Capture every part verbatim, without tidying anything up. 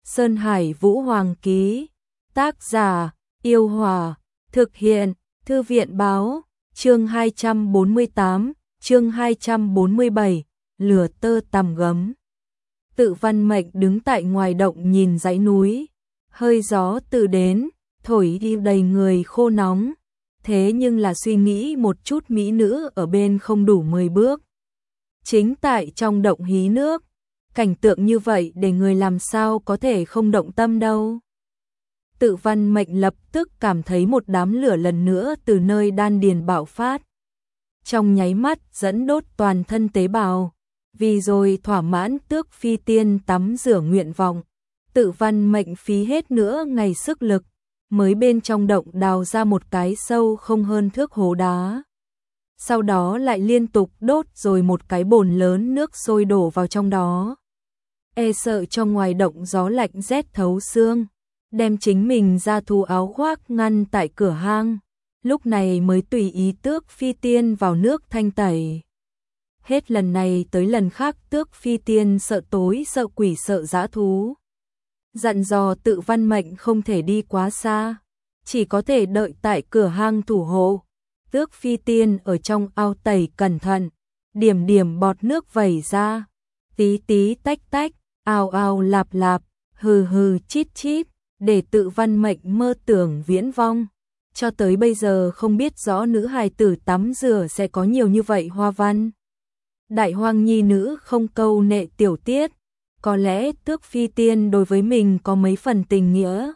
Sơn Hải Vũ Hoàng ký. Tác giả: Yêu Hòa. Thực hiện: Thư viện báo. Chương hai trăm bốn mươi tám, chương hai trăm bốn mươi bảy, lửa tơ tằm gấm. Tự Văn Mệnh đứng tại ngoài động nhìn dãy núi, hơi gió từ đến, thổi đi đầy người khô nóng. Thế nhưng là suy nghĩ một chút mỹ nữ ở bên không đủ mười bước. Chính tại trong động hí nước, cảnh tượng như vậy để người làm sao có thể không động tâm đâu. Tự Văn Mệnh lập tức cảm thấy một đám lửa lần nữa từ nơi đan điền bạo phát. Trong nháy mắt dẫn đốt toàn thân tế bào, vì rồi thỏa mãn Tước Phi Tiên tắm rửa nguyện vọng. Tự Văn Mệnh phí hết nữa ngày sức lực, mới bên trong động đào ra một cái sâu không hơn thước hố đá. Sau đó lại liên tục đốt rồi một cái bồn lớn nước sôi đổ vào trong đó. E sợ trong ngoài động gió lạnh rét thấu xương, đem chính mình ra thu áo khoác ngăn tại cửa hang, lúc này mới tùy ý Tước Phi Tiên vào nước thanh tẩy. Hết lần này tới lần khác Tước Phi Tiên sợ tối sợ quỷ sợ dã thú, dặn dò Tự Văn Mệnh không thể đi quá xa, chỉ có thể đợi tại cửa hang thủ hộ. Tước Phi Tiên ở trong ao tẩy cẩn thận, điểm điểm bọt nước vẩy ra, tí tí tách tách, ào ào lạp lạp, hừ hừ chít chít, để Tự Văn Mệnh mơ tưởng viễn vong. Cho tới bây giờ không biết rõ nữ hài tử tắm rửa sẽ có nhiều như vậy hoa văn. Đại hoang nhi nữ không câu nệ tiểu tiết, có lẽ Tước Phi Tiên đối với mình có mấy phần tình nghĩa.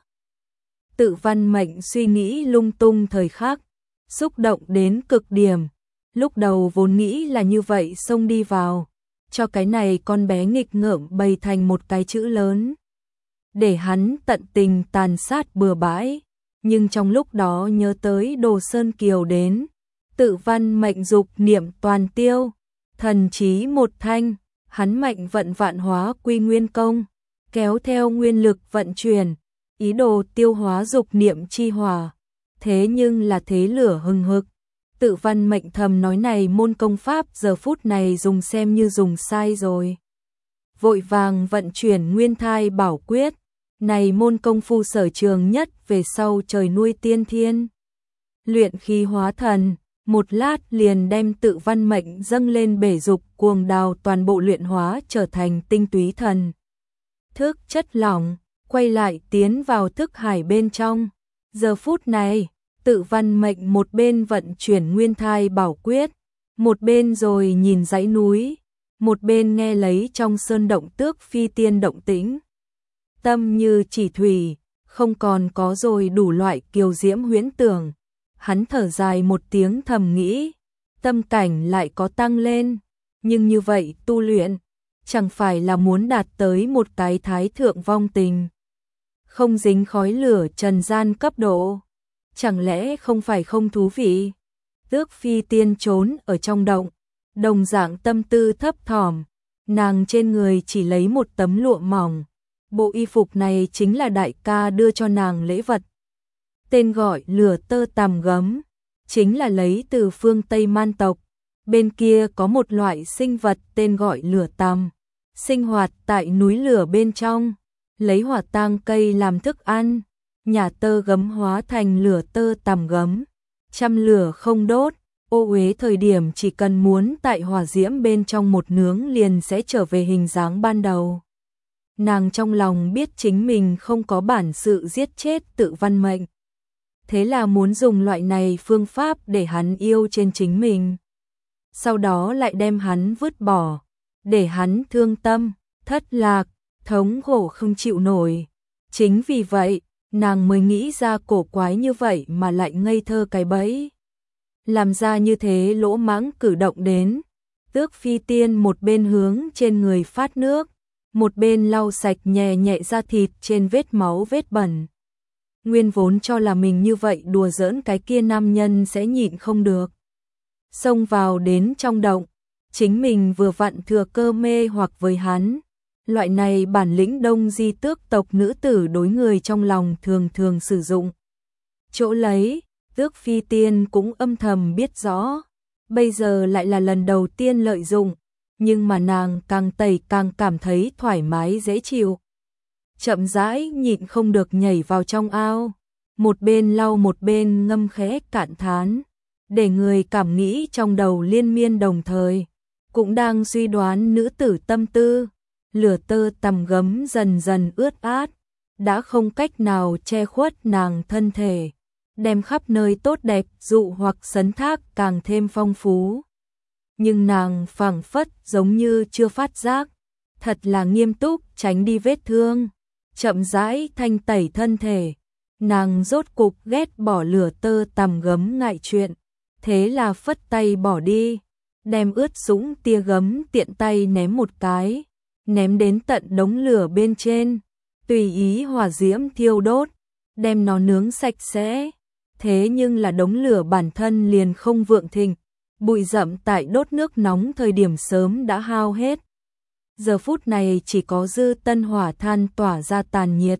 Tự Văn Mệnh suy nghĩ lung tung thời khắc, xúc động đến cực điểm. Lúc đầu vốn nghĩ là như vậy xông đi vào, cho cái này con bé nghịch ngợm bày thành một cái chữ lớn, để hắn tận tình tàn sát bừa bãi. Nhưng trong lúc đó nhớ tới Đồ Sơn Kiều đến, Tự Văn Mệnh dục niệm toàn tiêu, thần trí một thanh, hắn mệnh vận vạn hóa quy nguyên công, kéo theo nguyên lực vận chuyển, ý đồ tiêu hóa dục niệm chi hỏa. Thế nhưng là thế lửa hừng hực. Tự Văn Mệnh thầm nói này môn công pháp giờ phút này dùng xem như dùng sai rồi. Vội vàng vận chuyển Nguyên Thai Bảo Quyết, này môn công phu sở trường nhất về sau trời nuôi tiên thiên. Luyện khí hóa thần, một lát liền đem Tự Văn Mệnh dâng lên bể dục cuồng đào toàn bộ luyện hóa trở thành tinh túy thần thức chất lỏng, quay lại tiến vào thức hải bên trong. Giờ phút này, Tự Văn Mệnh một bên vận chuyển Nguyên Thai Bảo Quyết, một bên rồi nhìn dãy núi, một bên nghe lấy trong sơn động Tước Phi Tiên động tĩnh. Tâm như chỉ thủy, không còn có rồi đủ loại kiều diễm huyễn tưởng. Hắn thở dài một tiếng thầm nghĩ, tâm cảnh lại có tăng lên, nhưng như vậy tu luyện, chẳng phải là muốn đạt tới một cái thái thượng vong tình, không dính khói lửa trần gian cấp độ, chẳng lẽ không phải không thú vị? Tước Phi Tiên trốn ở trong động, đồng dạng tâm tư thấp thỏm, nàng trên người chỉ lấy một tấm lụa mỏng, bộ y phục này chính là đại ca đưa cho nàng lễ vật. Tên gọi lửa tơ tằm gấm, chính là lấy từ phương Tây Man tộc, bên kia có một loại sinh vật tên gọi lửa tằm, sinh hoạt tại núi lửa bên trong, lấy hỏa tang cây làm thức ăn, nhà tơ gấm hóa thành lửa tơ tằm gấm, chăm lửa không đốt, ô uế thời điểm chỉ cần muốn tại hỏa diễm bên trong một nướng liền sẽ trở về hình dáng ban đầu. Nàng trong lòng biết chính mình không có bản sự giết chết Tự Văn Mệnh, thế là muốn dùng loại này phương pháp để hắn yêu trên chính mình, sau đó lại đem hắn vứt bỏ, để hắn thương tâm, thất lạc, thống khổ không chịu nổi. Chính vì vậy, nàng mới nghĩ ra cổ quái như vậy mà lại ngây thơ cái bẫy. Làm ra như thế lỗ mãng cử động đến, Tước Phi Tiên một bên hướng trên người phát nước, một bên lau sạch nhẹ nhẹ da thịt trên vết máu vết bẩn. Nguyên vốn cho là mình như vậy đùa giỡn cái kia nam nhân sẽ nhịn không được, xông vào đến trong động, chính mình vừa vặn thừa cơ mê hoặc với hắn. Loại này bản lĩnh Đông Di Tước tộc nữ tử đối người trong lòng thường thường sử dụng. Chỗ lấy, Tước Phi Tiên cũng âm thầm biết rõ, bây giờ lại là lần đầu tiên lợi dụng, nhưng mà nàng càng tẩy càng cảm thấy thoải mái dễ chịu. chậm rãi nhịn không được nhảy vào trong ao, một bên lau một bên ngâm khẽ cạn thán, để người cảm nghĩ trong đầu liên miên đồng thời, cũng đang suy đoán nữ tử tâm tư, lửa tơ tằm gấm dần dần ướt át, đã không cách nào che khuất nàng thân thể, đem khắp nơi tốt đẹp dụ hoặc sấn thác càng thêm phong phú. Nhưng nàng phảng phất giống như chưa phát giác, thật là nghiêm túc tránh đi vết thương, chậm rãi thanh tẩy thân thể. Nàng rốt cục ghét bỏ lửa tơ tằm gấm ngại chuyện, thế là phất tay bỏ đi, đem ướt sũng tia gấm tiện tay ném một cái, ném đến tận đống lửa bên trên, tùy ý hỏa diễm thiêu đốt, đem nó nướng sạch sẽ. Thế nhưng là đống lửa bản thân liền không vượng thịnh, bụi rậm tại đốt nước nóng thời điểm sớm đã hao hết. Giờ phút này chỉ có dư tân hỏa than tỏa ra tàn nhiệt.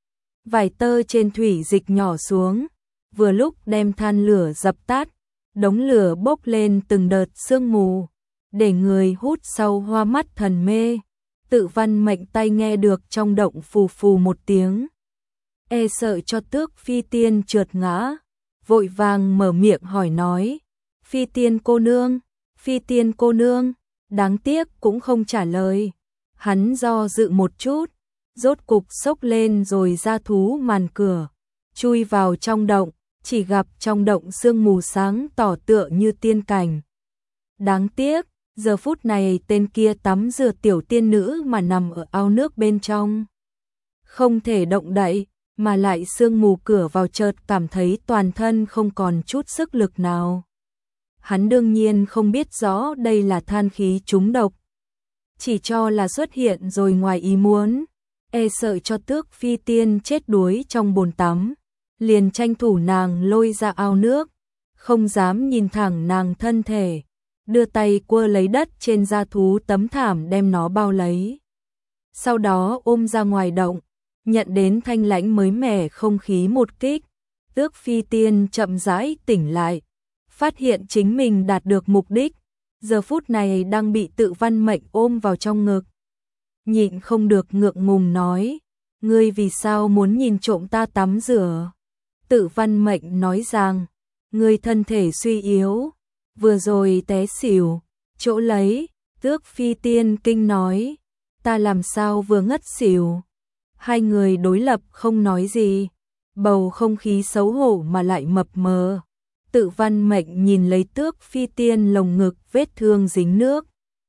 Vài tơ trên thủy dịch nhỏ xuống, vừa lúc đem than lửa dập tắt, đống lửa bốc lên từng đợt sương mù, để người hút sâu hoa mắt thần mê. Tự Văn Mệnh tay nghe được trong động phù phù một tiếng, e sợ cho Tước Phi Tiên trượt ngã, vội vàng mở miệng hỏi nói, Phi Tiên cô nương, Phi Tiên cô nương, đáng tiếc cũng không trả lời. Hắn do dự một chút, rốt cục xốc lên rồi ra thú màn cửa, chui vào trong động, chỉ gặp trong động sương mù sáng tỏ tựa như tiên cảnh. Đáng tiếc, giờ phút này tên kia tắm rửa tiểu tiên nữ mà nằm ở ao nước bên trong, không thể động đậy, mà lại sương mù cửa vào chợt cảm thấy toàn thân không còn chút sức lực nào. Hắn đương nhiên không biết rõ đây là than khí trúng độc, chỉ cho là xuất hiện rồi ngoài ý muốn, e sợ cho Tước Phi Tiên chết đuối trong bồn tắm, liền tranh thủ nàng lôi ra ao nước, không dám nhìn thẳng nàng thân thể, đưa tay quơ lấy đất trên da thú tấm thảm đem nó bao lấy. Sau đó ôm ra ngoài động, nhận đến thanh lãnh mới mẻ không khí một kích, Tước Phi Tiên chậm rãi tỉnh lại, phát hiện chính mình đạt được mục đích, giờ phút này đang bị Tự Văn Mệnh ôm vào trong ngực. Nhịn không được ngượng ngùng nói, ngươi vì sao muốn nhìn trộm ta tắm rửa? Tự Văn Mệnh nói rằng, ngươi thân thể suy yếu, vừa rồi té xỉu, chỗ lấy. Tước Phi Tiên kinh nói, ta làm sao vừa ngất xỉu? Hai người đối lập không nói gì, bầu không khí xấu hổ mà lại mập mờ. Tự Văn Mệnh nhìn lấy Tước Phi Tiên lồng ngực vết thương dính nước,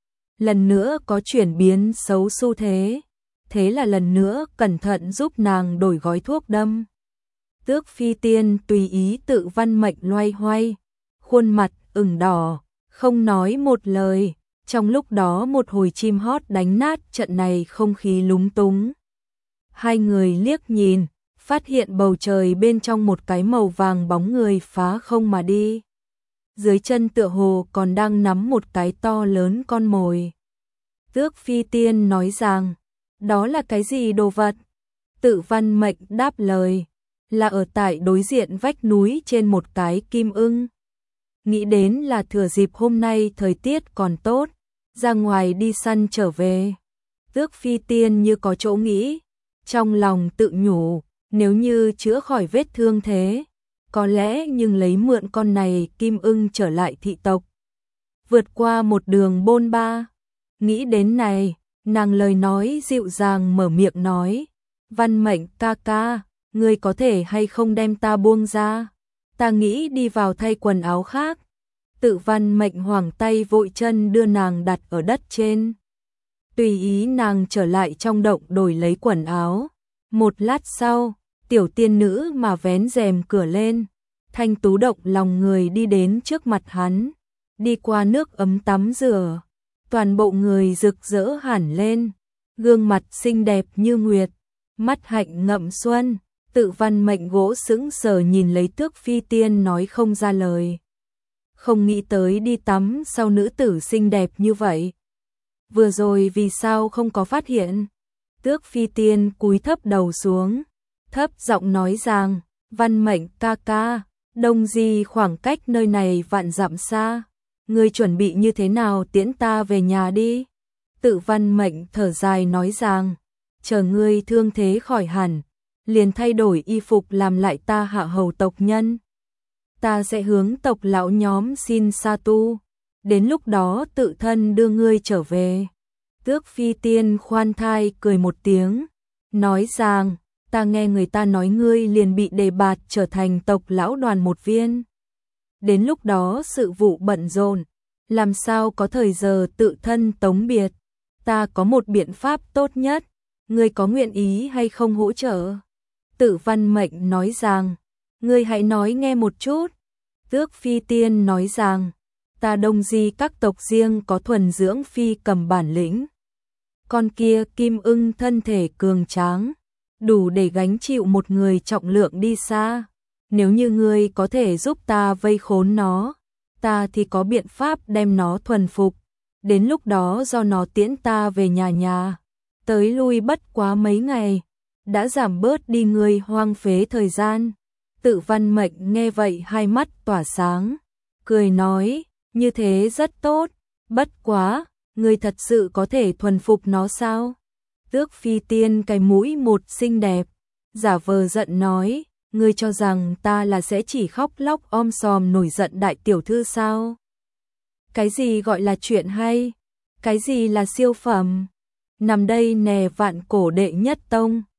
lần nữa có chuyển biến xấu xu thế, thế là lần nữa cẩn thận giúp nàng đổi gói thuốc đâm. Tước Phi Tiên tùy ý Tự Văn Mệnh loay hoay, khuôn mặt ửng đỏ, không nói một lời, trong lúc đó một hồi chim hót đánh nát trận này không khí lúng túng. Hai người liếc nhìn, phát hiện bầu trời bên trong một cái màu vàng bóng người phá không mà đi. Dưới chân tựa hồ còn đang nắm một cái to lớn con mồi. Tước Phi Tiên nói rằng, đó là cái gì đồ vật? Tự Văn Mệnh đáp lời, là ở tại đối diện vách núi trên một cái kim ưng. Nghĩ đến là thừa dịp hôm nay thời tiết còn tốt, ra ngoài đi săn trở về. Tước Phi Tiên như có chỗ nghĩ, trong lòng tự nhủ, nếu như chữa khỏi vết thương thế, có lẽ nhưng lấy mượn con này kim ưng trở lại thị tộc, vượt qua một đường bôn ba. Nghĩ đến này, nàng lời nói dịu dàng mở miệng nói, Văn Mệnh ca ca, ngươi có thể hay không đem ta buông ra, ta nghĩ đi vào thay quần áo khác. Tự Văn Mệnh hoảng tay vội chân đưa nàng đặt ở đất trên, tùy ý nàng trở lại trong động đổi lấy quần áo. Một lát sau, tiểu tiên nữ mà vén rèm cửa lên, thanh tú động lòng người đi đến trước mặt hắn, đi qua nước ấm tắm rửa, toàn bộ người rực rỡ hẳn lên, gương mặt xinh đẹp như nguyệt, mắt hạnh ngậm xuân. Tự Văn Mệnh gỗ sững sờ nhìn lấy Tước Phi Tiên nói không ra lời. Không nghĩ tới đi tắm sau nữ tử xinh đẹp như vậy. Vừa rồi vì sao không có phát hiện? Tước Phi Tiên cúi thấp đầu xuống, thấp giọng nói rằng, Văn Mệnh ca ca, Đông Di khoảng cách nơi này vạn dặm xa, ngươi chuẩn bị như thế nào tiễn ta về nhà đi? Tự Văn Mệnh thở dài nói rằng, chờ ngươi thương thế khỏi hẳn, liền thay đổi y phục làm lại ta hạ hầu tộc nhân. Ta sẽ hướng tộc lão nhóm xin sa tu, đến lúc đó tự thân đưa ngươi trở về. Tước Phi Tiên khoan thai cười một tiếng, nói rằng, ta nghe người ta nói ngươi liền bị đề bạt trở thành tộc lão đoàn một viên. Đến lúc đó sự vụ bận rộn, làm sao có thời giờ tự thân tống biệt. Ta có một biện pháp tốt nhất, ngươi có nguyện ý hay không hỗ trợ? Tử Văn Mệnh nói rằng, ngươi hãy nói nghe một chút. Tước Phi Tiên nói rằng, ta Đông Di các tộc riêng có thuần dưỡng phi cầm bản lĩnh. Con kia kim ưng thân thể cường tráng, đủ để gánh chịu một người trọng lượng đi xa. Nếu như ngươi có thể giúp ta vây khốn nó, ta thì có biện pháp đem nó thuần phục. Đến lúc đó do nó tiễn ta về nhà nhà, tới lui bất quá mấy ngày, đã giảm bớt đi ngươi hoang phế thời gian. Tự Văn Mệnh nghe vậy hai mắt tỏa sáng, cười nói, như thế rất tốt, bất quá, ngươi thật sự có thể thuần phục nó sao? Tước Phi Tiên cái mũi một xinh đẹp, giả vờ giận nói, ngươi cho rằng ta là sẽ chỉ khóc lóc om sòm nổi giận đại tiểu thư sao? Cái gì gọi là chuyện hay? Cái gì là siêu phẩm? Nằm đây nè vạn cổ đệ nhất tông.